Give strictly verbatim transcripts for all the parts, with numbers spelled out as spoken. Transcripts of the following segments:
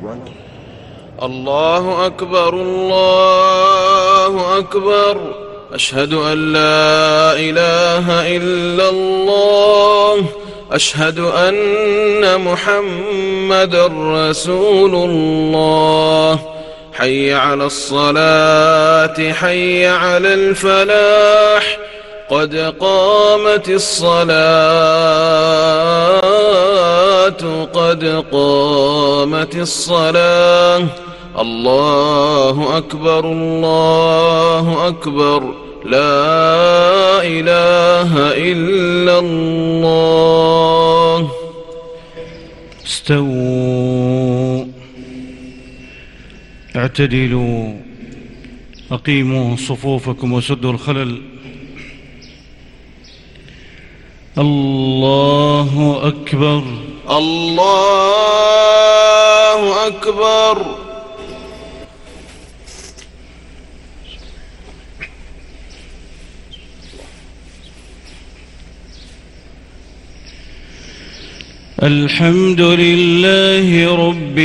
الله أكبر الله أكبر. أشهد أن لا إله إلا الله. أشهد أن محمدًا رسول الله. حي على الصلاة حي على الفلاح. قد قامت الصلاة قد قامت الصلاة. الله أكبر الله أكبر. لا إله إلا الله. استووا اعتدلوا أقيموا صفوفكم وسدوا الخلل. الله أكبر الله أكبر. الحمد لله رب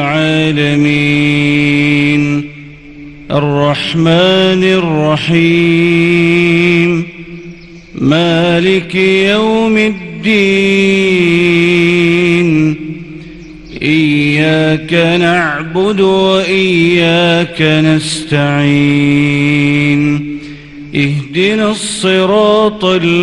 العالمين الرحمن الرحيم مالك يوم الدين. إياك نعبد وإياك نستعين. اهدنا الصراط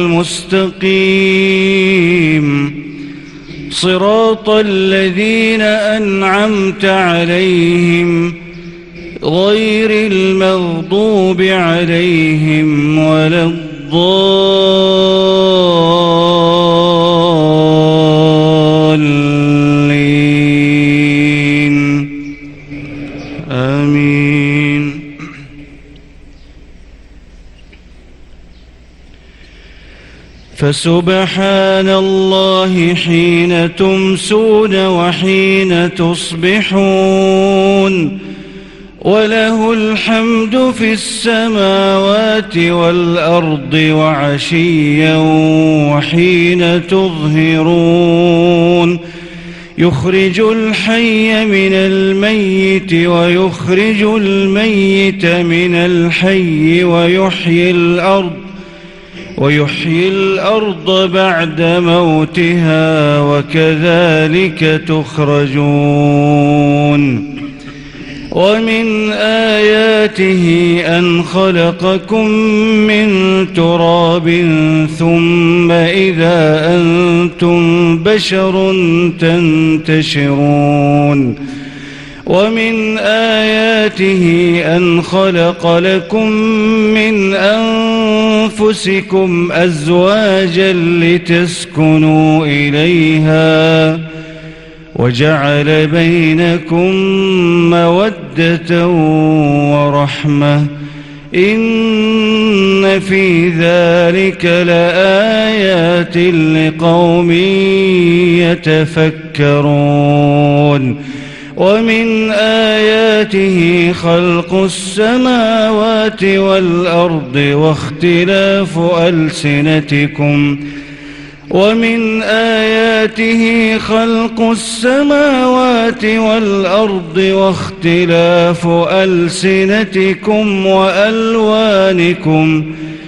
المستقيم صراط الذين أنعمت عليهم غير المغضوب عليهم ولا الضالين. آمين. فسبحان الله حين تمسون وحين تصبحون وله الحمد في السماوات والأرض وعشيا وحين تظهرون. يخرج الحي من الميت ويخرج الميت من الحي ويحيي الأرض ويحيي الأرض بعد موتها وكذلك تخرجون. ومن آياته أن خلقكم من تراب ثم إذا أنتم بشر تنتشرون. ومن آياته أن خلق لكم من أنفسكم أزواجا لتسكنوا إليها وجعل بينكم مودة ورحمة. إن في ذلك لآيات لقوم يتفكرون. ومن آياته خلق السماوات والأرض واختلاف ألسنتكم ومن آياته خلق السماوات والأرض واختلاف ألسنتكم وألوانكم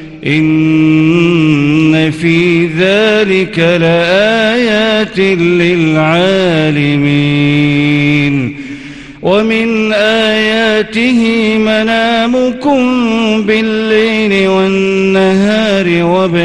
إن في ذلك لآيات للعالمين. ومن آياته منامكم بالليل والنهار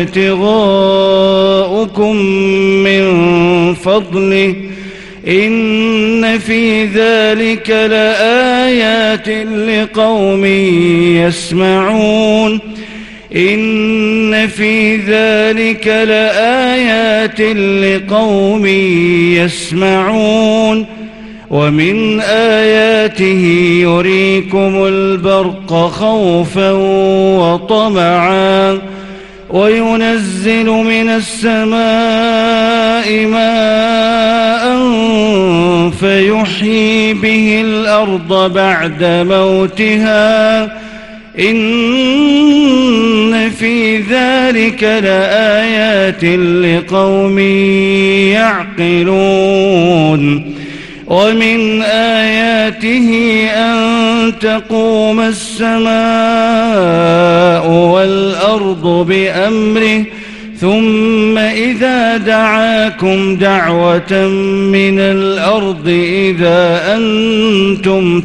وابتغاؤكم من فضله إن في ذلك لآيات لقوم يسمعون. إن في ذلك لآيات لقوم يسمعون. ومن آياته يريكم البرق خوفا وطمعا وينزل من السماء ماء فيحيي به الأرض بعد موتها إن في ذلك لآيات لقوم يعقلون. ومن آياته أن تقوم السماء والأرض بأمره ثم إذا دعاكم دعوة من الأرض إذا أنتم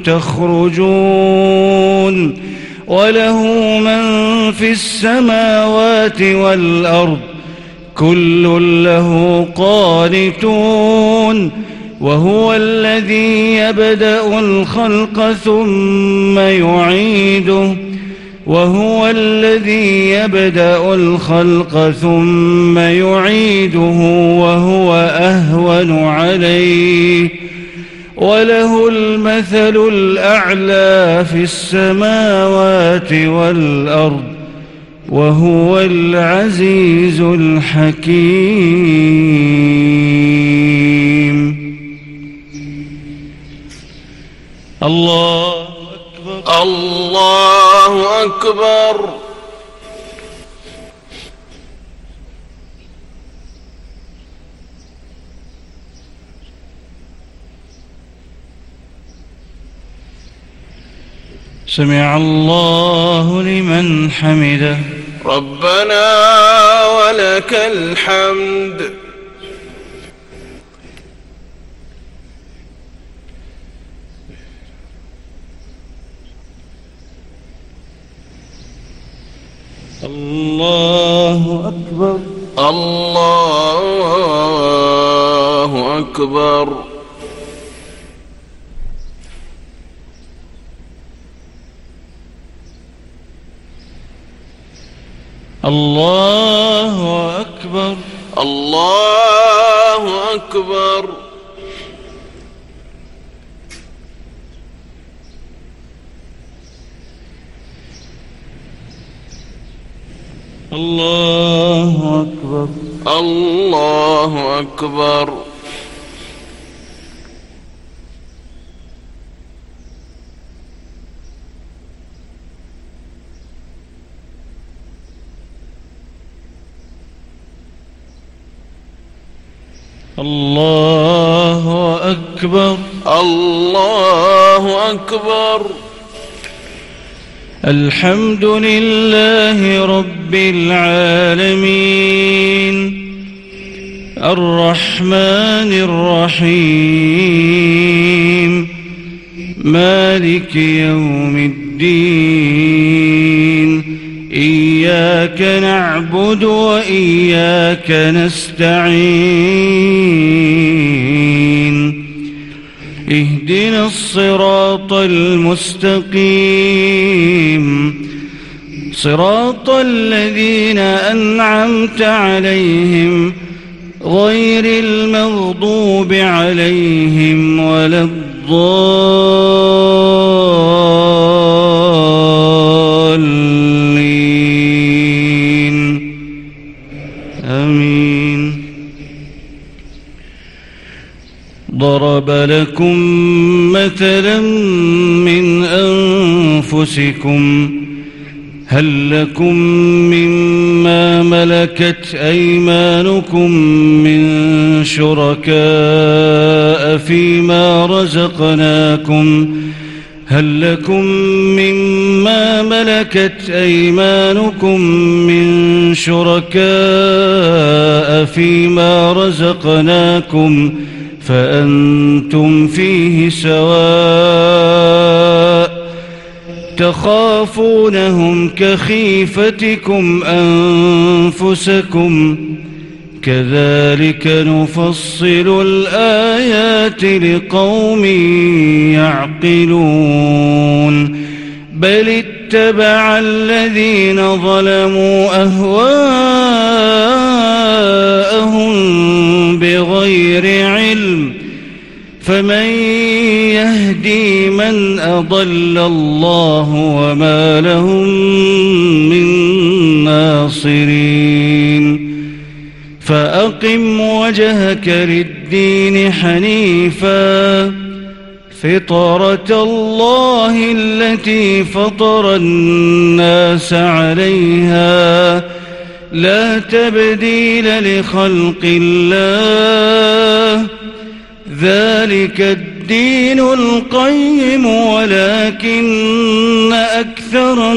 تخرجون وله من في السماوات والأرض كل له قانتون وهو الذي يبدأ الخلق ثم يعيده وهو الذي يبدأ الخلق ثم يعيده وهو أهون عليه وله المثل الأعلى في السماوات والأرض وهو العزيز الحكيم. الله أكبر. الله أكبر. سمع الله لمن حمده. ربنا ولك الحمد. الله أكبر. الله أكبر. الله أكبر. الله أكبر. الله أكبر. الله أكبر. الله أكبر. الله أكبر. الحمد لله رب العالمين الرحمن الرحيم مالك يوم الدين إياك نعبد وإياك نستعين اهدنا الصراط المستقيم صراط الذين أنعمت عليهم غير المغضوب عليهم ولا الضالين آمين. ضرب لكم مثلا من أنفسكم هل لكم مما ملكت أيمانكم من شركاء فيما رزقناكم هل لكم مما ملكت أيمانكم من شركاء فيما رزقناكم فأنتم فيه سواء تخافونهم كخيفتكم أنفسكم كذلك نفصل الآيات لقوم يعقلون بل اتبع الذين ظلموا أهواءهم بغير علم فمن يهدي من أضل الله وما لهم من ناصرين فأقم وجهك للدين حنيفا فطرة الله التي فطر الناس عليها لا تبديل لخلق الله ذلك الدين الدين القيم ولكن أكثر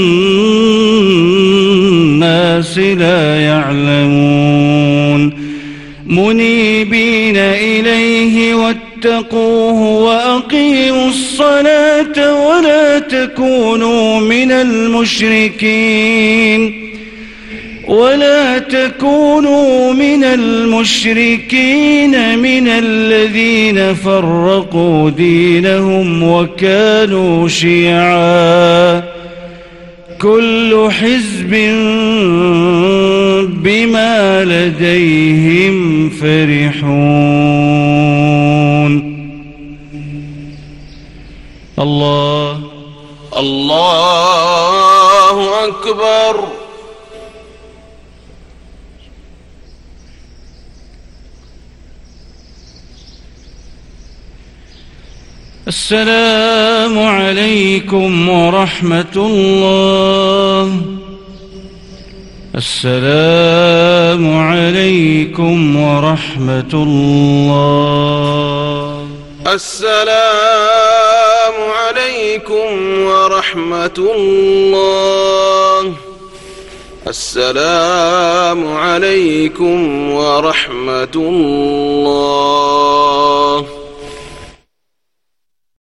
الناس لا يعلمون منيبين إليه واتقوه وأقيموا الصلاة ولا تكونوا من المشركين ولا تكونوا من المشركين من الذين فرقوا دينهم وكانوا شيعا كل حزب بما لديهم فرحون. الله الله أكبر. السلام عليكم ورحمة الله. السلام عليكم ورحمة الله. السلام عليكم ورحمة الله. السلام عليكم ورحمة الله.